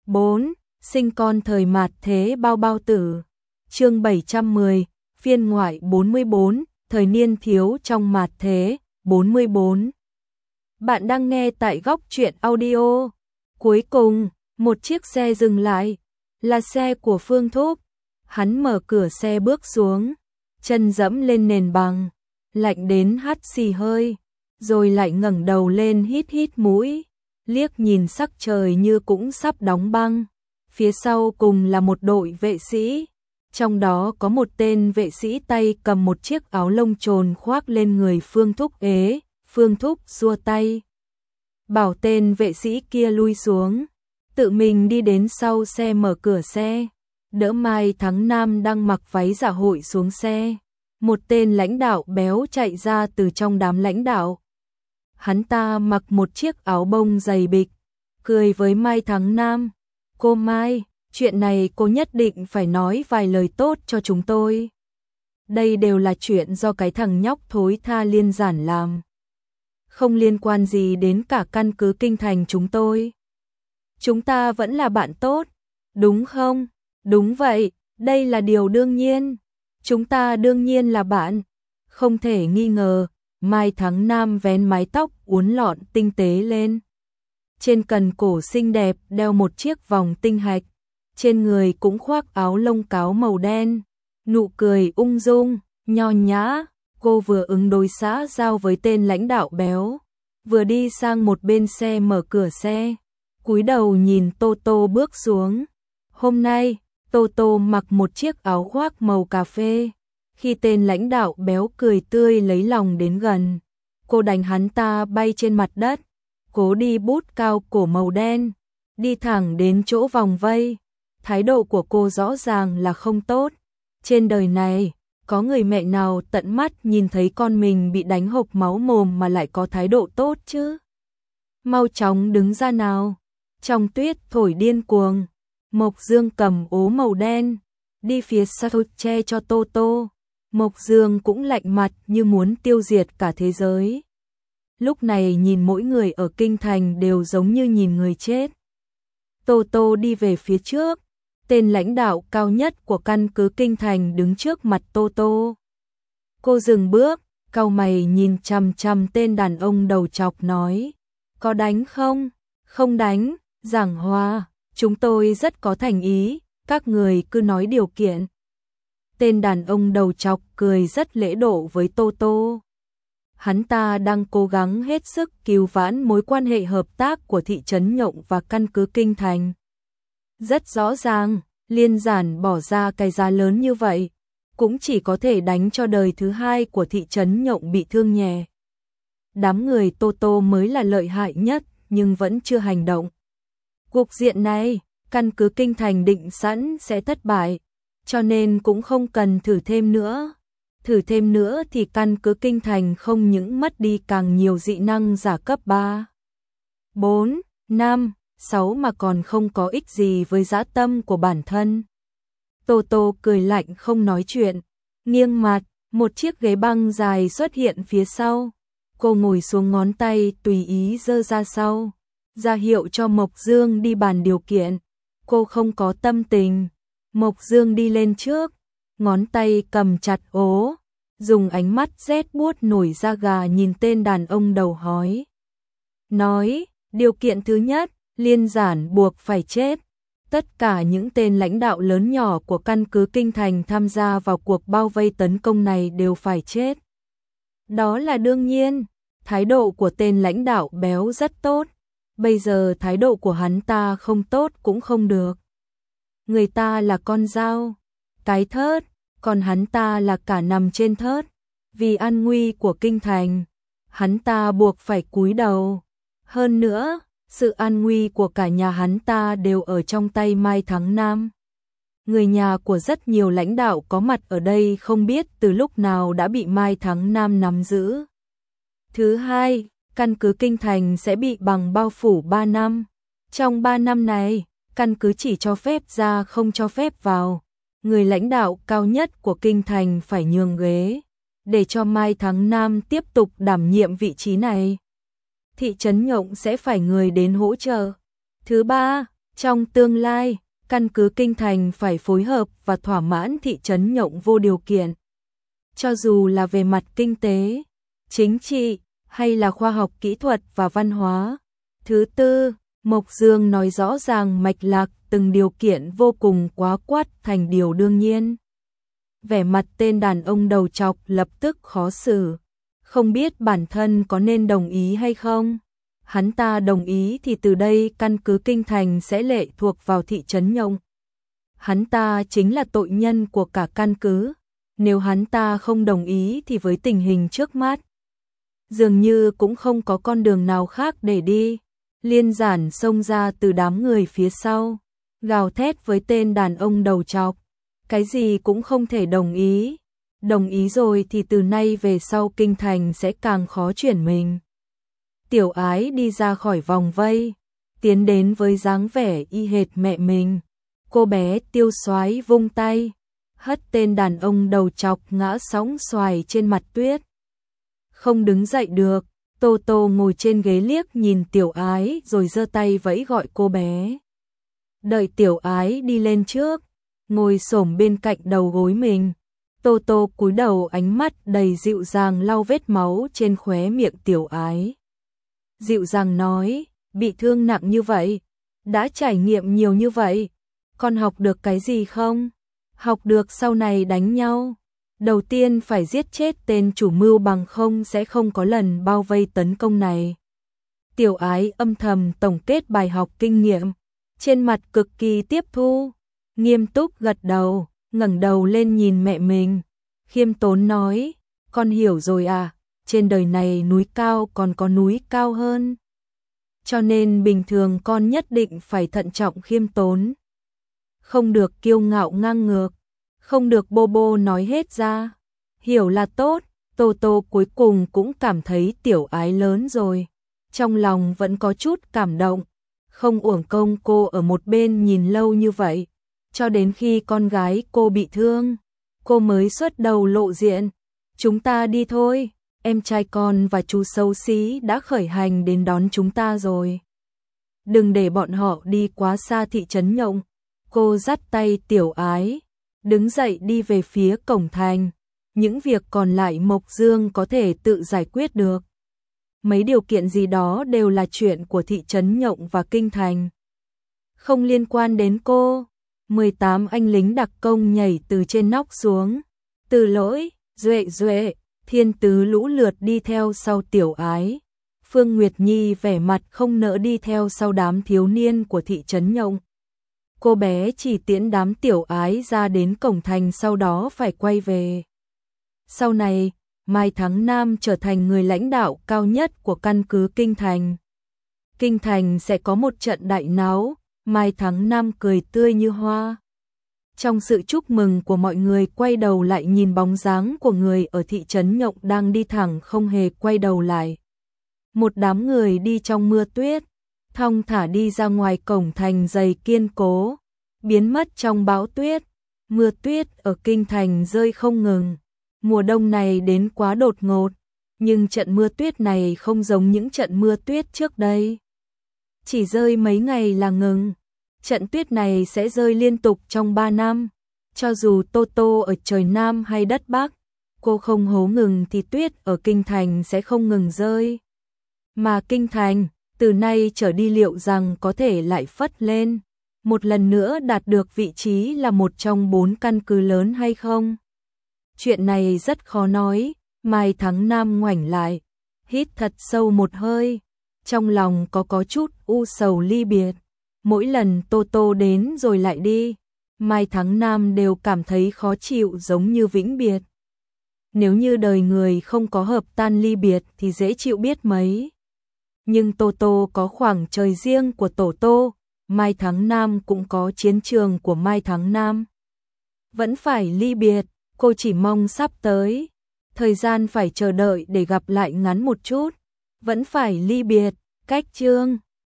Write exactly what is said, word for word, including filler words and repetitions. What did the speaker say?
bốn. Sinh con thời mạt thế bao bao tử. Chương bảy trăm mười, phiên ngoại bốn mươi bốn, thời niên thiếu trong mạt thế, bốn mươi bốn. Bạn đang nghe tại Góc Truyện Audio. Cuối cùng, một chiếc xe dừng lại, là xe của Phương Thúc. Hắn mở cửa xe bước xuống, chân dẫm lên nền bằng, lạnh đến hắt xì hơi, rồi lại ngẩng đầu lên hít hít mũi, liếc nhìn sắc trời như cũng sắp đóng băng. Phía sau cùng là một đội vệ sĩ, trong đó có một tên vệ sĩ tay cầm một chiếc áo lông trồn khoác lên người Phương Thúc ế. Phương Thúc xua tay, bảo tên vệ sĩ kia lui xuống, tự mình đi đến sau xe mở cửa xe, đỡ Mai Thắng Nam đang mặc váy dạ hội xuống xe. Một tên lãnh đạo béo chạy ra từ trong đám lãnh đạo. Hắn ta mặc một chiếc áo bông dày bịch, cười với Mai Thắng Nam. Cô Mai, chuyện này cô nhất định phải nói vài lời tốt cho chúng tôi. Đây đều là chuyện do cái thằng nhóc thối tha Liên Giản làm, không liên quan gì đến cả căn cứ Kinh Thành chúng tôi. Chúng ta vẫn là bạn tốt, đúng không? Đúng vậy, đây là điều đương nhiên. Chúng ta đương nhiên là bạn, không thể nghi ngờ. Mai Thắng Nam vén mái tóc uốn lọn tinh tế lên. Trên cần cổ xinh đẹp đeo một chiếc vòng tinh hạch, trên người cũng khoác áo lông cáo màu đen, nụ cười ung dung, nho nhã. Cô vừa ứng đối xã giao với tên lãnh đạo béo, vừa đi sang một bên xe mở cửa xe, cúi đầu nhìn Tô Tô bước xuống. Hôm nay, Tô Tô mặc một chiếc áo khoác màu cà phê. Khi tên lãnh đạo béo cười tươi lấy lòng đến gần, cô đánh hắn ta bay trên mặt đất, cố đi bút cao cổ màu đen, đi thẳng đến chỗ vòng vây. Thái độ của cô rõ ràng là không tốt. Trên đời này, có người mẹ nào tận mắt nhìn thấy con mình bị đánh hộc máu mồm mà lại có thái độ tốt chứ? Mau chóng đứng ra nào. Trong tuyết thổi điên cuồng, Mộc Dương cầm ố màu đen, đi phía sau che cho Tô Tô. Mộc Dương cũng lạnh mặt như muốn tiêu diệt cả thế giới. Lúc này nhìn mỗi người ở Kinh Thành đều giống như nhìn người chết. Tô Tô đi về phía trước, tên lãnh đạo cao nhất của căn cứ Kinh Thành đứng trước mặt Tô Tô. Cô dừng bước, cau mày nhìn chằm chằm tên đàn ông đầu chọc nói, có đánh không? Không đánh, giảng hòa, chúng tôi rất có thành ý, các người cứ nói điều kiện. Tên đàn ông đầu chọc cười rất lễ độ với Tô Tô. Hắn ta đang cố gắng hết sức cứu vãn mối quan hệ hợp tác của thị trấn Nhộng và căn cứ Kinh Thành. Rất rõ ràng, Liên Giản bỏ ra cái giá lớn như vậy, cũng chỉ có thể đánh cho đời thứ hai của thị trấn Nhộng bị thương nhẹ. Đám người Tô Tô mới là lợi hại nhất, nhưng vẫn chưa hành động. Cục diện này, căn cứ Kinh Thành định sẵn sẽ thất bại, cho nên cũng không cần thử thêm nữa. Thử thêm nữa thì căn cứ Kinh Thành không những mất đi càng nhiều dị năng giả cấp ba, bốn, năm, sáu mà còn không có ích gì với dã tâm của bản thân. Tô Tô cười lạnh không nói chuyện, nghiêng mặt, một chiếc ghế băng dài xuất hiện phía sau. Cô ngồi xuống, ngón tay tùy ý giơ ra sau, ra hiệu cho Mộc Dương đi bàn điều kiện. Cô không có tâm tình. Mộc Dương đi lên trước, ngón tay cầm chặt ố, dùng ánh mắt rét buốt nổi da gà nhìn tên đàn ông đầu hói. Nói, điều kiện thứ nhất, Liên Giản buộc phải chết. Tất cả những tên lãnh đạo lớn nhỏ của căn cứ Kinh Thành tham gia vào cuộc bao vây tấn công này đều phải chết. Đó là đương nhiên. Thái độ của tên lãnh đạo béo rất tốt. Bây giờ thái độ của hắn ta không tốt cũng không được. Người ta là con dao, cái thớt, còn hắn ta là cả nằm trên thớt. Vì an nguy của Kinh Thành, hắn ta buộc phải cúi đầu. Hơn nữa, sự an nguy của cả nhà hắn ta đều ở trong tay Mai Thắng Nam. Người nhà của rất nhiều lãnh đạo có mặt ở đây không biết từ lúc nào đã bị Mai Thắng Nam nắm giữ. Thứ hai, căn cứ Kinh Thành sẽ bị bằng bao phủ ba năm. Trong ba năm này, căn cứ chỉ cho phép ra không cho phép vào. Người lãnh đạo cao nhất của Kinh Thành phải nhường ghế, để cho Mai Thắng Nam tiếp tục đảm nhiệm vị trí này. Thị trấn Nhộng sẽ phải người đến hỗ trợ. Thứ ba, Trong tương lai, căn cứ Kinh Thành phải phối hợp và thỏa mãn thị trấn Nhộng vô điều kiện. Cho dù là về mặt kinh tế, chính trị, hay là khoa học kỹ thuật và văn hóa. Thứ tư, Mộc Dương nói rõ ràng mạch lạc từng điều kiện vô cùng quá quát thành điều đương nhiên. Vẻ mặt tên đàn ông đầu trọc lập tức khó xử, không biết bản thân có nên đồng ý hay không. Hắn ta đồng ý thì từ đây căn cứ Kinh Thành sẽ lệ thuộc vào thị trấn Nhộng. Hắn ta chính là tội nhân của cả căn cứ. Nếu hắn ta không đồng ý thì với tình hình trước mắt, dường như cũng không có con đường nào khác để đi. Liên Giản xông ra từ đám người phía sau, gào thét với tên đàn ông đầu trọc. Cái gì cũng không thể đồng ý. Đồng ý rồi thì từ nay về sau Kinh Thành sẽ càng khó chuyển mình. Tiểu Ái đi ra khỏi vòng vây, tiến đến với dáng vẻ y hệt mẹ mình. Cô bé Tiêu Soái vung tay, hất tên đàn ông đầu trọc ngã sóng xoài trên mặt tuyết. Không đứng dậy được, Tô Tô ngồi trên ghế liếc nhìn Tiểu Ái rồi giơ tay vẫy gọi cô bé. Đợi Tiểu Ái đi lên trước, ngồi xổm bên cạnh đầu gối mình. Tô Tô cúi đầu, ánh mắt đầy dịu dàng lau vết máu trên khóe miệng Tiểu Ái. Dịu dàng nói, bị thương nặng như vậy, đã trải nghiệm nhiều như vậy, con học được cái gì không? Học được sau này đánh nhau, đầu tiên phải giết chết tên chủ mưu, bằng không sẽ không có lần bao vây tấn công này. Tiểu Ái âm thầm tổng kết bài học kinh nghiệm, trên mặt cực kỳ tiếp thu, nghiêm túc gật đầu, ngẩng đầu lên nhìn mẹ mình, khiêm tốn nói, con hiểu rồi à, trên đời này núi cao còn có núi cao hơn. Cho nên bình thường con nhất định phải thận trọng khiêm tốn. Không được kiêu ngạo ngang ngược, không được bô bô nói hết ra. Hiểu là tốt. Tô Tô cuối cùng cũng cảm thấy Tiểu Ái lớn rồi, trong lòng vẫn có chút cảm động. Không uổng công cô ở một bên nhìn lâu như vậy, cho đến khi con gái cô bị thương, cô mới xuất đầu lộ diện. Chúng ta đi thôi, em trai con và chú xấu xí đã khởi hành đến đón chúng ta rồi. Đừng để bọn họ đi quá xa thị trấn Nhộng. Cô dắt tay Tiểu Ái, đứng dậy đi về phía cổng thành. Những việc còn lại Mộc Dương có thể tự giải quyết được. Mấy điều kiện gì đó đều là chuyện của thị trấn Nhộng và Kinh Thành, không liên quan đến cô. mười tám anh lính đặc công nhảy từ trên nóc xuống. Từ Lỗi, Duệ Duệ, Thiên Tứ lũ lượt đi theo sau Tiểu Ái. Phương Nguyệt Nhi vẻ mặt không nỡ đi theo sau đám thiếu niên của thị trấn Nhộng. Cô bé chỉ tiễn đám Tiểu Ái ra đến cổng thành, sau đó phải quay về. Sau này, Mai Thắng Nam trở thành người lãnh đạo cao nhất của căn cứ Kinh Thành. Kinh Thành sẽ có một trận đại náo. Mai Thắng Nam cười tươi như hoa. Trong sự chúc mừng của mọi người, quay đầu lại nhìn bóng dáng của người ở thị trấn Nhộng đang đi thẳng không hề quay đầu lại. Một đám người đi trong mưa tuyết, thong thả đi ra ngoài cổng thành dày kiên cố, biến mất trong bão tuyết. Mưa tuyết ở Kinh Thành rơi không ngừng. Mùa đông này đến quá đột ngột, nhưng trận mưa tuyết này không giống những trận mưa tuyết trước đây. Chỉ rơi mấy ngày là ngừng. Trận tuyết này sẽ rơi liên tục trong ba năm. Cho dù Tô Tô ở trời Nam hay đất Bắc, cô không hố ngừng thì tuyết ở Kinh Thành sẽ không ngừng rơi. Mà Kinh Thành, từ nay trở đi liệu rằng có thể lại phất lên, một lần nữa đạt được vị trí là một trong bốn căn cứ lớn hay không? Chuyện này rất khó nói. Mai Thắng Nam ngoảnh lại, hít thật sâu một hơi, trong lòng có có chút u sầu ly biệt. Mỗi lần Tô Tô đến rồi lại đi, Mai Thắng Nam đều cảm thấy khó chịu, giống như vĩnh biệt. Nếu như đời người không có hợp tan ly biệt thì dễ chịu biết mấy. Nhưng Tô Tô có khoảng trời riêng của Tổ Tô, Mai Thắng Nam cũng có chiến trường của Mai Thắng Nam. Vẫn phải ly biệt, cô chỉ mong sắp tới, thời gian phải chờ đợi để gặp lại ngắn một chút. Vẫn phải ly biệt, cách chương